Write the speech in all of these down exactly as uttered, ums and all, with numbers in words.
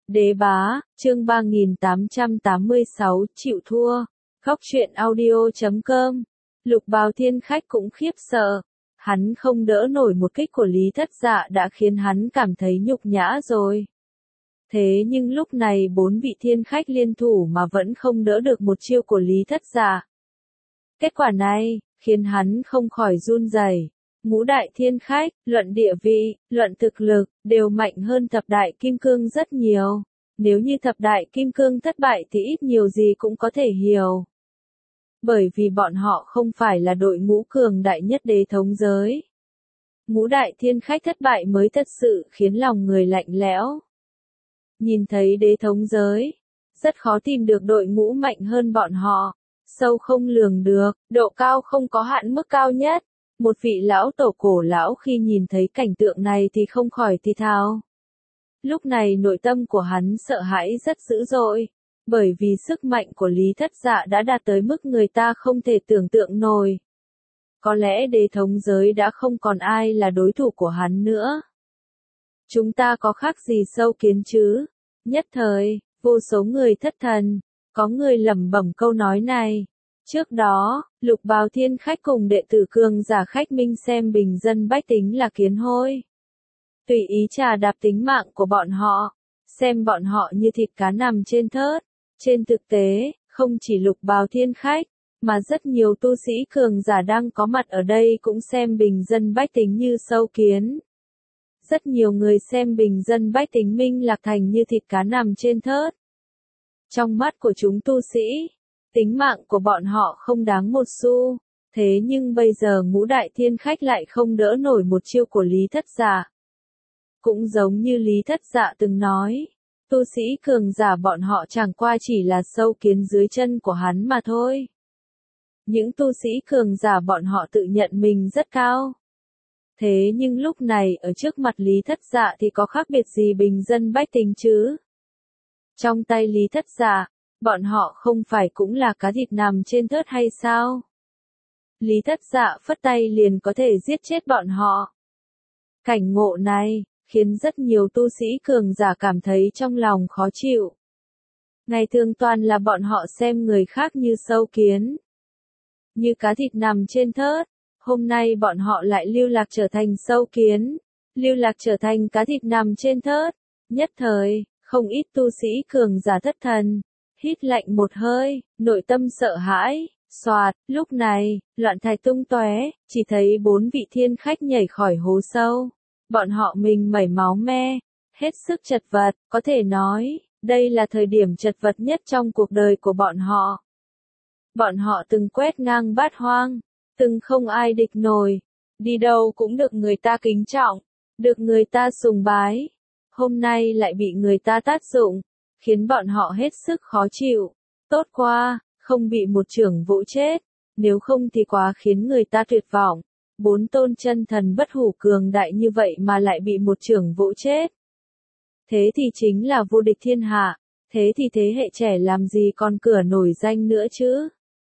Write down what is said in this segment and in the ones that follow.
Đế bá, chương ba nghìn tám trăm tám mươi sáu, chịu thua. Góc truyện audio chấm com. Lục Bào Thiên Khách cũng khiếp sợ. Hắn không đỡ nổi một kích của Lý Thất Dạ đã khiến hắn cảm thấy nhục nhã rồi. Thế nhưng lúc này bốn vị thiên khách liên thủ mà vẫn không đỡ được một chiêu của Lý Thất Dạ. Kết quả này, khiến hắn không khỏi run rẩy. Ngũ đại thiên khách, luận địa vị, luận thực lực, đều mạnh hơn thập đại kim cương rất nhiều. Nếu như thập đại kim cương thất bại thì ít nhiều gì cũng có thể hiểu. Bởi vì bọn họ không phải là đội ngũ cường đại nhất đế thống giới. Ngũ đại thiên khách thất bại mới thật sự khiến lòng người lạnh lẽo. Nhìn thấy đế thống giới, rất khó tìm được đội ngũ mạnh hơn bọn họ. Sâu không lường được, độ cao không có hạn mức cao nhất. Một vị lão tổ cổ lão khi nhìn thấy cảnh tượng này thì không khỏi thì thào. Lúc này nội tâm của hắn sợ hãi rất dữ dội, bởi vì sức mạnh của Lý Thất Dạ đã đạt tới mức người ta không thể tưởng tượng nổi. Có lẽ đế thống giới đã không còn ai là đối thủ của hắn nữa. Chúng ta có khác gì sâu kiến chứ? Nhất thời, vô số người thất thần, có người lẩm bẩm câu nói này. Trước đó, Lục Bào Thiên Khách cùng đệ tử cường giả khách minh xem bình dân bách tính là kiến hôi. Tùy ý trà đạp tính mạng của bọn họ, xem bọn họ như thịt cá nằm trên thớt. Trên thực tế, không chỉ Lục Bào Thiên Khách, mà rất nhiều tu sĩ cường giả đang có mặt ở đây cũng xem bình dân bách tính như sâu kiến. Rất nhiều người xem bình dân bách tính Minh Lạc Thành như thịt cá nằm trên thớt. Trong mắt của chúng tu sĩ, tính mạng của bọn họ không đáng một xu, thế nhưng bây giờ ngũ đại thiên khách lại không đỡ nổi một chiêu của Lý Thất Dạ. Cũng giống như Lý Thất Dạ từng nói, tu sĩ cường giả bọn họ chẳng qua chỉ là sâu kiến dưới chân của hắn mà thôi. Những tu sĩ cường giả bọn họ tự nhận mình rất cao. Thế nhưng lúc này ở trước mặt Lý Thất Dạ thì có khác biệt gì bình dân bách tính chứ? Trong tay Lý Thất Dạ, bọn họ không phải cũng là cá thịt nằm trên thớt hay sao? Lý Thất Dạ phất tay liền có thể giết chết bọn họ. Cảnh ngộ này, khiến rất nhiều tu sĩ cường giả cảm thấy trong lòng khó chịu. Ngày thường toàn là bọn họ xem người khác như sâu kiến, như cá thịt nằm trên thớt. Hôm nay bọn họ lại lưu lạc trở thành sâu kiến, lưu lạc trở thành cá thịt nằm trên thớt. Nhất thời, không ít tu sĩ cường giả thất thần, hít lạnh một hơi, nội tâm sợ hãi. Xoạt, lúc này, loạn thạch tung tóe, chỉ thấy bốn vị thiên khách nhảy khỏi hố sâu. Bọn họ mình mẩy máu me, hết sức chật vật, có thể nói, đây là thời điểm chật vật nhất trong cuộc đời của bọn họ. Bọn họ từng quét ngang bát hoang, từng không ai địch nổi, đi đâu cũng được người ta kính trọng, được người ta sùng bái. Hôm nay lại bị người ta tát dụng, khiến bọn họ hết sức khó chịu. Tốt quá, không bị một chưởng vỗ chết, nếu không thì quá khiến người ta tuyệt vọng. Bốn tôn chân thần bất hủ cường đại như vậy mà lại bị một chưởng vỗ chết. Thế thì chính là vô địch thiên hạ, thế thì thế hệ trẻ làm gì còn cửa nổi danh nữa chứ?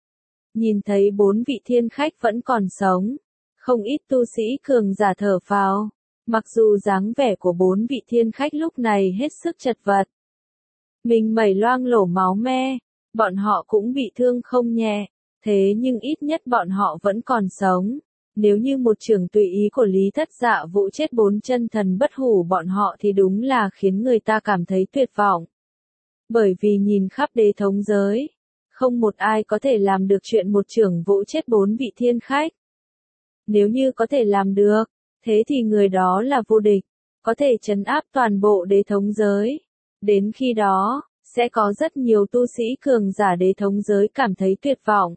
Nhìn thấy bốn vị thiên khách vẫn còn sống, không ít tu sĩ cường giả thở phào, mặc dù dáng vẻ của bốn vị thiên khách lúc này hết sức chật vật. Mình mẩy loang lổ máu me, bọn họ cũng bị thương không nhẹ, thế nhưng ít nhất bọn họ vẫn còn sống. Nếu như một chưởng tùy ý của Lý Thất Dạ vỗ chết bốn chân thần bất hủ bọn họ thì đúng là khiến người ta cảm thấy tuyệt vọng. Bởi vì nhìn khắp đế thống giới, không một ai có thể làm được chuyện một chưởng vỗ chết bốn vị thiên khách. Nếu như có thể làm được, thế thì người đó là vô địch, có thể trấn áp toàn bộ đế thống giới. Đến khi đó, sẽ có rất nhiều tu sĩ cường giả đế thống giới cảm thấy tuyệt vọng.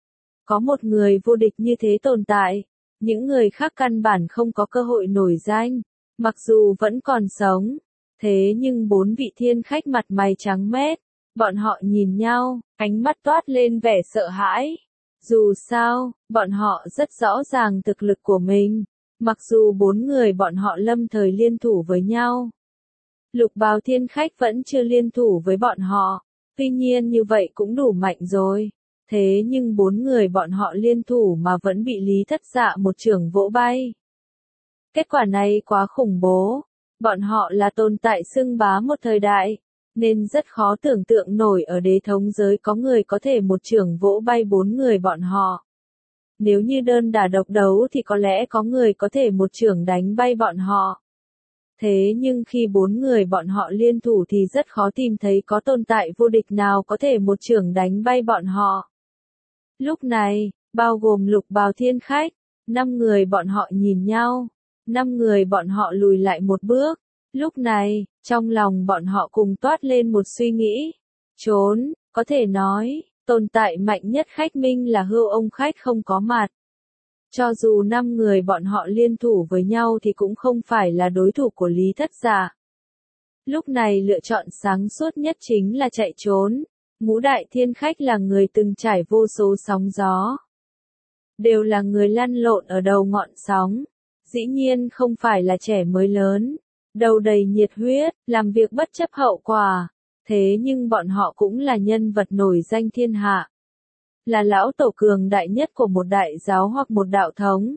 Có một người vô địch như thế tồn tại, những người khác căn bản không có cơ hội nổi danh, mặc dù vẫn còn sống. Thế nhưng bốn vị thiên khách mặt mày trắng mét, bọn họ nhìn nhau, ánh mắt toát lên vẻ sợ hãi. Dù sao, bọn họ rất rõ ràng thực lực của mình, mặc dù bốn người bọn họ lâm thời liên thủ với nhau. Lục Bào Thiên Khách vẫn chưa liên thủ với bọn họ, tuy nhiên như vậy cũng đủ mạnh rồi. Thế nhưng bốn người bọn họ liên thủ mà vẫn bị Lý Thất Dạ một chưởng vỗ bay. Kết quả này quá khủng bố. Bọn họ là tồn tại xưng bá một thời đại, nên rất khó tưởng tượng nổi ở đế thống giới có người có thể một chưởng vỗ bay bốn người bọn họ. Nếu như đơn đả độc đấu thì có lẽ có người có thể một chưởng đánh bay bọn họ. Thế nhưng khi bốn người bọn họ liên thủ thì rất khó tìm thấy có tồn tại vô địch nào có thể một chưởng đánh bay bọn họ. Lúc này, bao gồm Lục Bào Thiên Khách, năm người bọn họ nhìn nhau, năm người bọn họ lùi lại một bước. Lúc này, trong lòng bọn họ cùng toát lên một suy nghĩ. Trốn, có thể nói, tồn tại mạnh nhất Khách Minh là Hưu ông Khách không có mặt. Cho dù năm người bọn họ liên thủ với nhau thì cũng không phải là đối thủ của Lý Thất Giả. Lúc này lựa chọn sáng suốt nhất chính là chạy trốn. Ngũ Đại Thiên Khách là người từng trải vô số sóng gió. Đều là người lăn lộn ở đầu ngọn sóng. Dĩ nhiên không phải là trẻ mới lớn. Đầu đầy nhiệt huyết, làm việc bất chấp hậu quả. Thế nhưng bọn họ cũng là nhân vật nổi danh thiên hạ. Là lão tổ cường đại nhất của một đại giáo hoặc một đạo thống.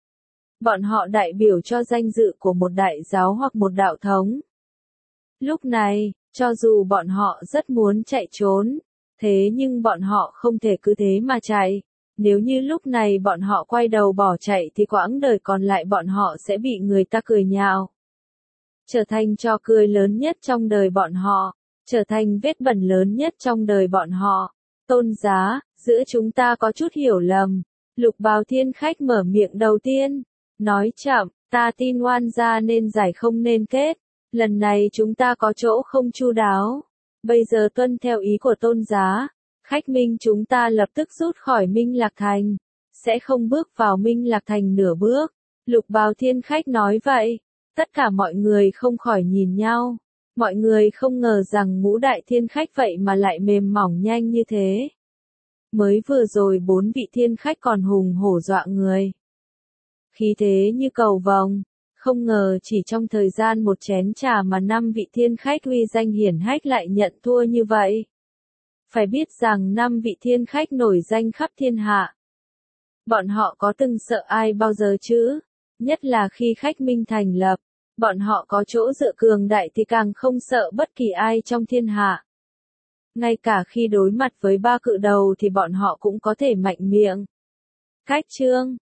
Bọn họ đại biểu cho danh dự của một đại giáo hoặc một đạo thống. Lúc này, cho dù bọn họ rất muốn chạy trốn, thế nhưng bọn họ không thể cứ thế mà chạy. Nếu như lúc này bọn họ quay đầu bỏ chạy thì quãng đời còn lại bọn họ sẽ bị người ta cười nhạo. Trở thành trò cười lớn nhất trong đời bọn họ, trở thành vết bẩn lớn nhất trong đời bọn họ. Tôn Giá, giữa chúng ta có chút hiểu lầm. Lục Bào Thiên Khách mở miệng đầu tiên, nói chậm, ta tin oan gia nên giải không nên kết. Lần này chúng ta có chỗ không chu đáo. Bây giờ tuân theo ý của Tôn Giá, Khách Minh chúng ta lập tức rút khỏi Minh Lạc Thành, sẽ không bước vào Minh Lạc Thành nửa bước. Lục Bào Thiên Khách nói vậy, tất cả mọi người không khỏi nhìn nhau. Mọi người không ngờ rằng Ngũ Đại Thiên Khách vậy mà lại mềm mỏng nhanh như thế. Mới vừa rồi bốn vị thiên khách còn hùng hổ dọa người. Khí thế như cầu vồng, không ngờ chỉ trong thời gian một chén trà mà năm vị thiên khách uy danh hiển hách lại nhận thua như vậy. Phải biết rằng năm vị thiên khách nổi danh khắp thiên hạ. Bọn họ có từng sợ ai bao giờ chứ? Nhất là khi Khách Minh thành lập, bọn họ có chỗ dựa cường đại thì càng không sợ bất kỳ ai trong thiên hạ. Ngay cả khi đối mặt với ba cự đầu thì bọn họ cũng có thể mạnh miệng. Cách chương